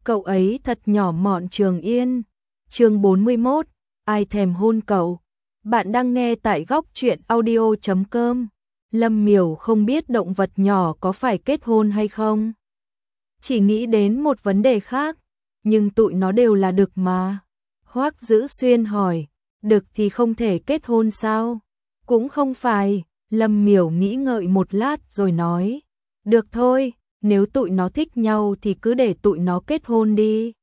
Cậu ấy thật nhỏ mọn Trường Yên. Chương 41, ai thèm hôn cậu. Bạn đang nghe tại góc truyện audio.com. Lâm Miểu không biết động vật nhỏ có phải kết hôn hay không. Chỉ nghĩ đến một vấn đề khác, nhưng tụi nó đều là đực mà. Hoắc Dữ Xuyên hỏi, đực thì không thể kết hôn sao? Cũng không phải, Lâm Miểu nghĩ ngợi một lát rồi nói, được thôi, nếu tụi nó thích nhau thì cứ để tụi nó kết hôn đi.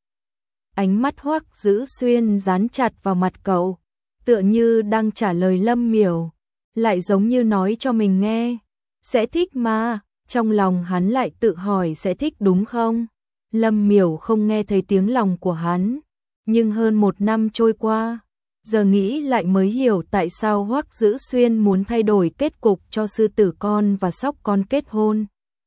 Ánh mắt Hoắc Dữ Xuyên dán chặt vào mặt cậu, tựa như đang trả lời Lâm Miểu, lại giống như nói cho mình nghe, sẽ thích mà, trong lòng hắn lại tự hỏi sẽ thích đúng không? Lâm Miểu không nghe thấy tiếng lòng của hắn, nhưng hơn 1 năm trôi qua, giờ nghĩ lại mới hiểu tại sao Hoắc Dữ Xuyên muốn thay đổi kết cục cho sư tử con và sóc con kết hôn.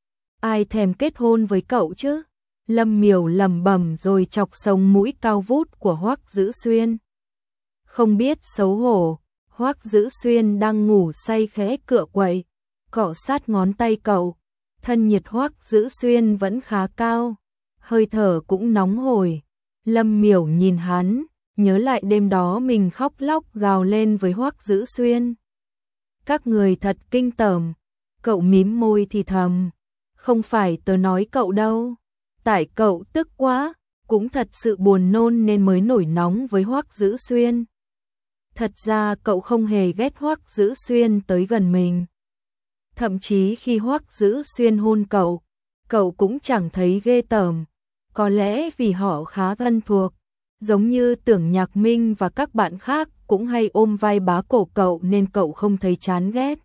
Ai thèm kết hôn với cậu chứ? Lâm Miểu lẩm bẩm rồi chọc sống mũi cao vút của Hoắc Dữ Xuyên. Không biết xấu hổ, Hoắc Dữ Xuyên đang ngủ say khẽ cựa quậy, cọ sát ngón tay cậu. Thân nhiệt Hoắc Dữ Xuyên vẫn khá cao, hơi thở cũng nóng hổi. Lâm Miểu nhìn hắn, nhớ lại đêm đó mình khóc lóc gào lên với Hoắc Dữ Xuyên. Các người thật kinh tởm, cậu mím môi thì thầm. Không phải tớ nói cậu đâu, tại cậu tức quá, cũng thật sự buồn nôn nên mới nổi nóng với Hoắc Dữ Xuyên. Thật ra cậu không hề ghét Hoắc Dữ Xuyên tới gần mình. Thậm chí khi Hoắc Dữ Xuyên hôn cậu cũng chẳng thấy ghê tởm. Có lẽ vì họ khá thân thuộc, giống như Tưởng Nhạc Minh và các bạn khác cũng hay ôm vai bá cổ cậu nên cậu không thấy chán ghét.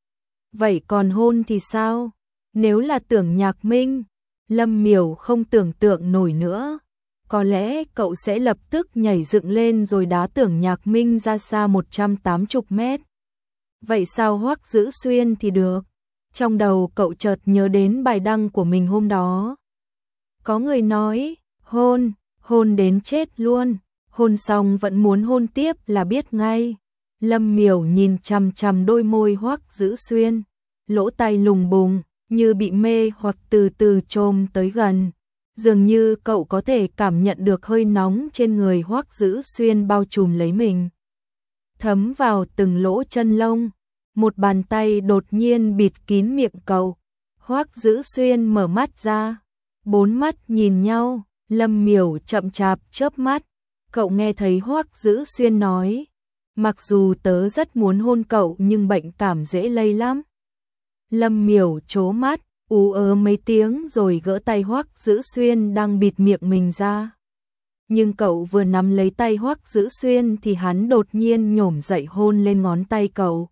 Vậy còn hôn thì sao? Nếu là Tưởng Nhạc Minh, Lâm Miểu không tưởng tượng nổi nữa. Có lẽ cậu sẽ lập tức nhảy dựng lên rồi đá Tưởng Nhạc Minh ra xa 180 mét. Vậy sao Hoắc Dữ Xuyên thì được? Trong đầu cậu chợt nhớ đến bài đăng của mình hôm đó. Có người nói, hôn đến chết luôn, hôn xong vẫn muốn hôn tiếp là biết ngay. Lâm Miểu nhìn chằm chằm đôi môi Hoắc Dữ Xuyên, lỗ tai lùng bùng, như bị mê hoặc từ từ chồm tới gần. Dường như cậu có thể cảm nhận được hơi nóng trên người Hoắc Dữ Xuyên bao trùm lấy mình, thấm vào từng lỗ chân lông. Một bàn tay đột nhiên bịt kín miệng cậu. Hoắc Dữ Xuyên mở mắt ra, 4 mắt nhìn nhau. Lâm Miểu chậm chạp chớp mắt. Cậu nghe thấy Hoắc Dữ Xuyên nói, mặc dù tớ rất muốn hôn cậu nhưng bệnh cảm dễ lây lắm. Lâm Miểu trố mắt, ú ớ mấy tiếng rồi gỡ tay Hoắc Dữ Xuyên đang bịt miệng mình ra. Nhưng cậu vừa nắm lấy tay Hoắc Dữ Xuyên thì hắn đột nhiên nhổm dậy hôn lên ngón tay cậu.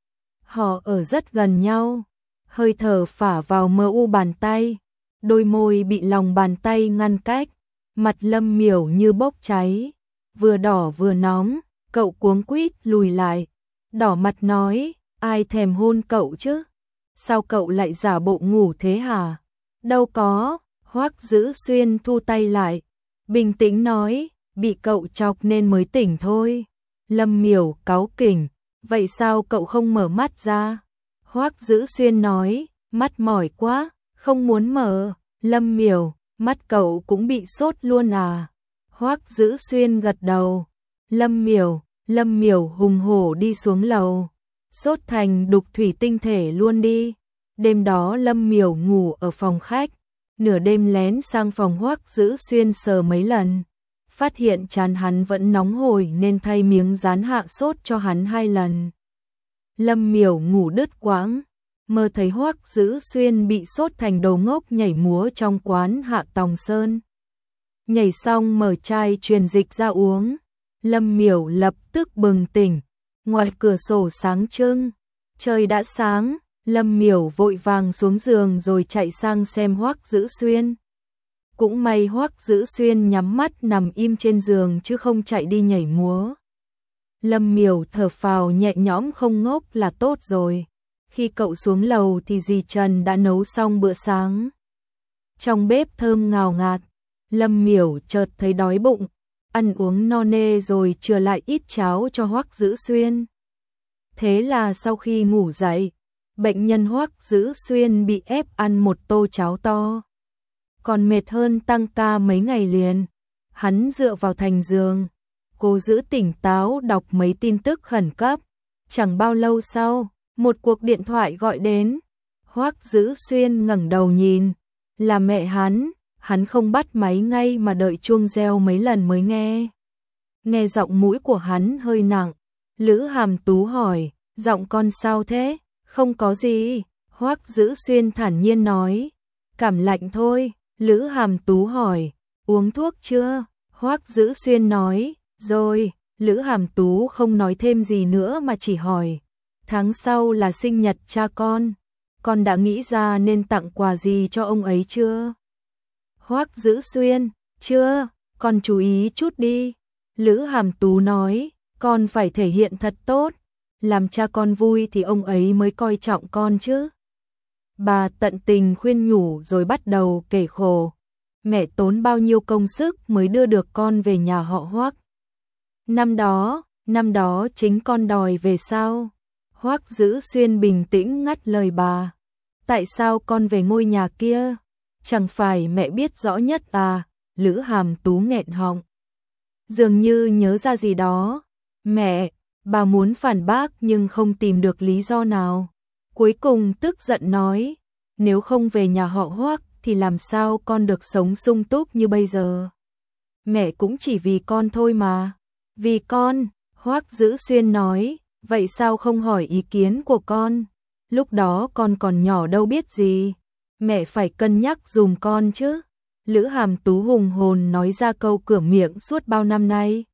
Họ ở rất gần nhau, hơi thở phả vào mờ u bàn tay, đôi môi bị lòng bàn tay ngăn cách, mặt Lâm Miểu như bốc cháy, vừa đỏ vừa nóng, cậu cuống quýt lùi lại, đỏ mặt nói, ai thèm hôn cậu chứ? Sao cậu lại giả bộ ngủ thế hả? Đâu có, Hoắc Dữ Xuyên thu tay lại, bình tĩnh nói, bị cậu chọc nên mới tỉnh thôi. Lâm Miểu cáu kỉnh, vậy sao cậu không mở mắt ra? Hoắc Dữ Xuyên nói, mắt mỏi quá, không muốn mở. Lâm Miểu, mắt cậu cũng bị sốt luôn à? Hoắc Dữ Xuyên gật đầu. Lâm Miểu hùng hổ đi xuống lầu, sốt thành đục thủy tinh thể luôn đi. Đêm đó Lâm Miểu ngủ ở phòng khách, nửa đêm lén sang phòng Hoắc Dữ Xuyên sờ mấy lần, phát hiện trán hắn vẫn nóng hổi nên thay miếng dán hạ sốt cho hắn 2 lần. Lâm Miểu ngủ đứt quãng, mơ thấy Hoắc Dữ Xuyên bị sốt thành đầu ngốc nhảy múa trong quán Hạ Tòng Sơn. Nhảy xong mở chai truyền dịch ra uống. Lâm Miểu lập tức bừng tỉnh, ngoài cửa sổ sáng trưng, trời đã sáng. Lâm Miểu vội vàng xuống giường rồi chạy sang xem Hoắc Dữ Xuyên. Cũng may Hoắc Dữ Xuyên nhắm mắt nằm im trên giường chứ không chạy đi nhảy múa. Lâm Miểu thở phào nhẹ nhõm, không ngốc là tốt rồi. Khi cậu xuống lầu thì dì Trần đã nấu xong bữa sáng. Trong bếp thơm ngào ngạt, Lâm Miểu chợt thấy đói bụng, ăn uống no nê rồi chừa lại ít cháo cho Hoắc Dữ Xuyên. Thế là sau khi ngủ dậy, bệnh nhân Hoắc Dữ Xuyên bị ép ăn một tô cháo to. còn mệt hơn tăng ca mấy ngày liền. Hắn dựa vào thành giường, cố giữ tỉnh táo đọc mấy tin tức khẩn cấp. Chẳng bao lâu sau, một cuộc điện thoại gọi đến. Hoắc Dữ Xuyên ngẩng đầu nhìn, là mẹ hắn không bắt máy ngay mà đợi chuông reo mấy lần mới nghe. Nghe giọng mũi của hắn hơi nặng, Lữ Hàm Tú hỏi, giọng con sao thế? Không có gì, Hoắc Dữ Xuyên thản nhiên nói, cảm lạnh thôi. Lữ Hàm Tú hỏi, uống thuốc chưa? Hoắc Dữ Xuyên nói, rồi. Lữ Hàm Tú không nói thêm gì nữa mà chỉ hỏi, tháng sau là sinh nhật cha con đã nghĩ ra nên tặng quà gì cho ông ấy chưa? Hoắc Dữ Xuyên, chưa, con chú ý chút đi. Lữ Hàm Tú nói, con phải thể hiện thật tốt, làm cha con vui thì ông ấy mới coi trọng con chứ. Bà tận tình khuyên nhủ rồi bắt đầu kể khổ. Mẹ tốn bao nhiêu công sức mới đưa được con về nhà họ Hoắc. Năm đó chính con đòi về sao? Hoắc Dữ Xuyên bình tĩnh ngắt lời bà. Tại sao con về ngôi nhà kia? Chẳng phải mẹ biết rõ nhất à? Lữ Hàm Tú nghẹn họng. Dường như nhớ ra gì đó. Mẹ, bà muốn phản bác nhưng không tìm được lý do nào. Cuối cùng tức giận nói, nếu không về nhà họ Hoắc thì làm sao con được sống sung túc như bây giờ? Mẹ cũng chỉ vì con thôi mà. Vì con, Hoắc Dữ Xuyên nói, vậy sao không hỏi ý kiến của con? Lúc đó con còn nhỏ đâu biết gì. Mẹ phải cân nhắc dùm con chứ. Lữ Hàm Tú hùng hồn nói ra câu cửa miệng suốt bao năm nay.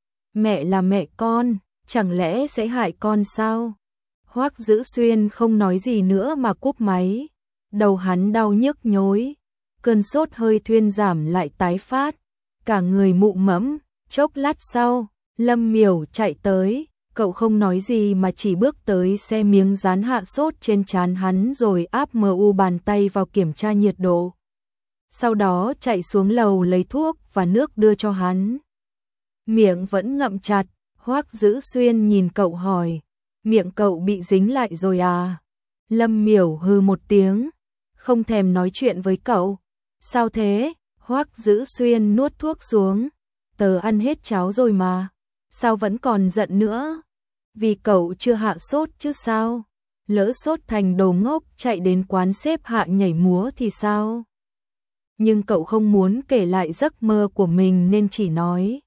Mẹ là mẹ con, chẳng lẽ sẽ hại con sao? Hoắc Dữ Xuyên không nói gì nữa mà cúp máy. Đầu hắn đau nhức nhối, cơn sốt hơi thuyên giảm lại tái phát, cả người mụ mẫm. Chốc lát sau, Lâm Miểu chạy tới, cậu không nói gì mà chỉ bước tới xe miếng dán hạ sốt trên trán hắn rồi áp bàn tay vào kiểm tra nhiệt độ. Sau đó chạy xuống lầu lấy thuốc và nước đưa cho hắn. Miệng vẫn ngậm chặt, Hoắc Dữ Xuyên nhìn cậu hỏi, miệng cậu bị dính lại rồi à? Lâm Miểu hừ một tiếng, không thèm nói chuyện với cậu. Sao thế? Hoắc Dữ Xuyên nuốt thuốc xuống, tớ ăn hết cháo rồi mà, sao vẫn còn giận nữa? Vì cậu chưa hạ sốt chứ sao? Lỡ sốt thành đồ ngốc chạy đến quán xếp hạ nhảy múa thì sao? Nhưng cậu không muốn kể lại giấc mơ của mình nên chỉ nói,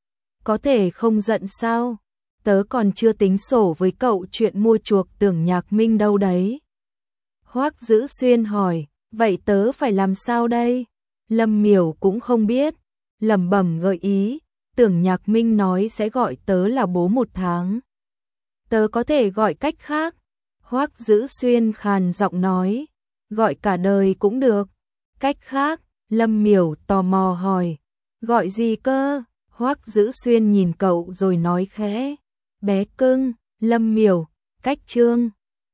có thể không giận sao? Tớ còn chưa tính sổ với cậu chuyện mua chuộc Tưởng Nhạc Minh đâu đấy. Hoắc Dữ Xuyên hỏi, vậy tớ phải làm sao đây? Lâm Miểu cũng không biết, lẩm bẩm gợi ý, Tưởng Nhạc Minh nói sẽ gọi tớ là bố 1 tháng. Tớ có thể gọi cách khác. Hoắc Dữ Xuyên khàn giọng nói, gọi cả đời cũng được. Cách khác? Lâm Miểu tò mò hỏi, gọi gì cơ? Hoắc Dữ Xuyên nhìn cậu rồi nói khẽ, bé cưng. Lâm Miểu, cách Trương.